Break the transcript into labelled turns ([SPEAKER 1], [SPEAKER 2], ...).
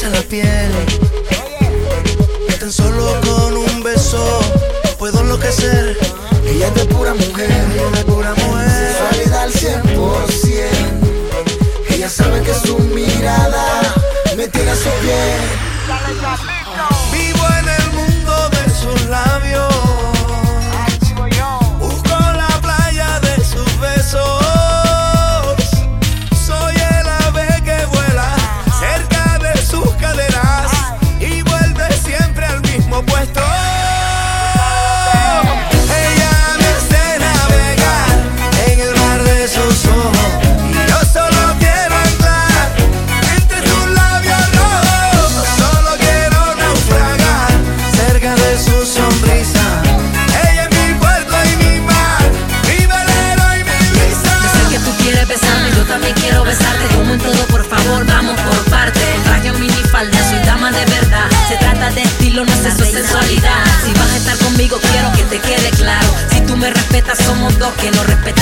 [SPEAKER 1] eriza la piel. Y tan solo con un beso puedo enloquecer.
[SPEAKER 2] Ella es de pura mujer,
[SPEAKER 1] ella es de pura mujer.
[SPEAKER 2] sensualidad al 100%. Ella sabe que su mirada me tiene a su piel.
[SPEAKER 1] Vivo en el mundo de sus labios. Busco la playa de sus besos. Soy el ave que vuela cerca de sus caderas y vuelve siempre al mismo puesto. Ella me hace navegar en el mar de sus ojos y yo solo quiero entrar entre tus labios rojos. Solo quiero naufragar cerca de su sonrisa. Ella es mi puerto y mi mar, mi velero y mi brisa.
[SPEAKER 3] Yo sé que tú quieres besarme, yo también quiero besarte. Como en todo, por favor, vamos por partes. El traje o minifalda, soy dama de verdad. Se trata de estilo, no es eso, es sensualidad. Si vas a estar conmigo, quiero que te quede claro. Si tú me respetas, somos dos que nos respetamos.